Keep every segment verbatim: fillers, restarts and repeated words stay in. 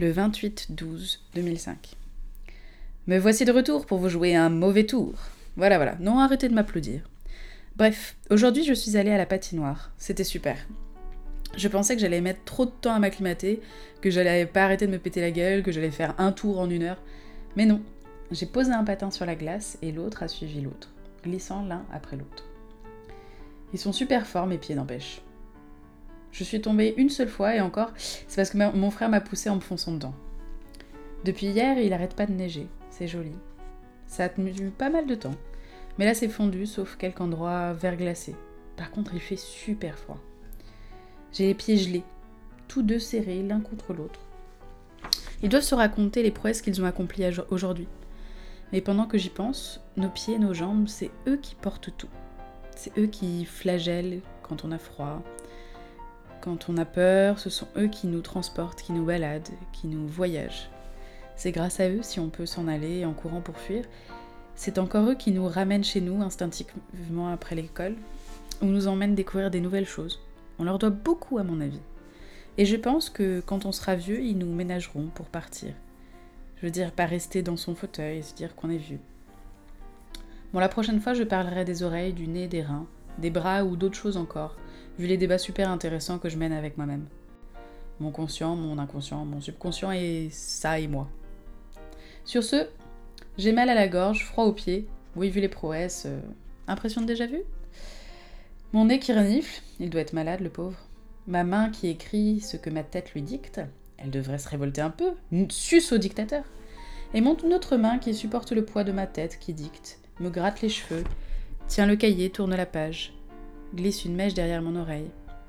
le vingt-huit douze deux mille cinq. Me voici de retour pour vous jouer un mauvais tour. Voilà, voilà. Non, arrêtez de m'applaudir. Bref, aujourd'hui je suis allée à la patinoire. C'était super. Je pensais que j'allais mettre trop de temps à m'acclimater, que j'allais pas arrêter de me péter la gueule, que j'allais faire un tour en une heure. Mais non, j'ai posé un patin sur la glace et l'autre a suivi l'autre, glissant l'un après l'autre. Ils sont super forts mes pieds n'empêche. Je suis tombée une seule fois et encore, c'est parce que ma- mon frère m'a poussée en me fonçant dedans. Depuis hier, il arrête pas de neiger, c'est joli. Ça a tenu pas mal de temps, mais là c'est fondu sauf quelques endroits verglacés. Par contre, il fait super froid. J'ai les pieds gelés, tous deux serrés l'un contre l'autre. Ils doivent se raconter les prouesses qu'ils ont accomplies aujourd'hui. Mais pendant que j'y pense, nos pieds et nos jambes, c'est eux qui portent tout. C'est eux qui flagellent quand on a froid. Quand on a peur, ce sont eux qui nous transportent, qui nous baladent, qui nous voyagent. C'est grâce à eux si on peut s'en aller en courant pour fuir. C'est encore eux qui nous ramènent chez nous instinctivement après l'école, ou nous emmènent découvrir des nouvelles choses. On leur doit beaucoup à mon avis. Et je pense que quand on sera vieux, ils nous ménageront pour partir. Je veux dire, pas rester dans son fauteuil et se dire qu'on est vieux. Bon, la prochaine fois, je parlerai des oreilles, du nez, des reins, des bras ou d'autres choses encore, vu les débats super intéressants que je mène avec moi-même. Mon conscient, mon inconscient, mon subconscient et ça et moi. Sur ce, j'ai mal à la gorge, froid aux pieds. Oui, vu les prouesses, euh, impression de déjà vu. Mon nez qui renifle, il doit être malade le pauvre. Ma main qui écrit ce que ma tête lui dicte, elle devrait se révolter un peu, suce au dictateur. Et mon autre main qui supporte le poids de ma tête qui dicte, me gratte les cheveux, tient le cahier, tourne la page, glisse une mèche derrière mon oreille.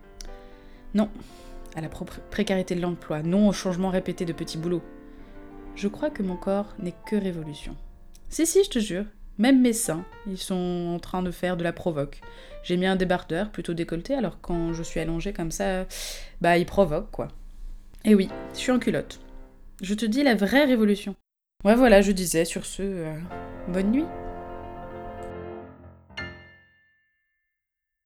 Non, à la propre précarité de l'emploi, non au changement répété de petits boulots. Je crois que mon corps n'est que révolution. Si, si, je te jure, même mes seins, ils sont en train de faire de la provoque. J'ai mis un débardeur plutôt décolleté, alors quand je suis allongée comme ça, bah ils provoquent quoi. Et oui, je suis en culotte. Je te dis la vraie révolution. Ouais voilà, je disais sur ce, euh, bonne nuit.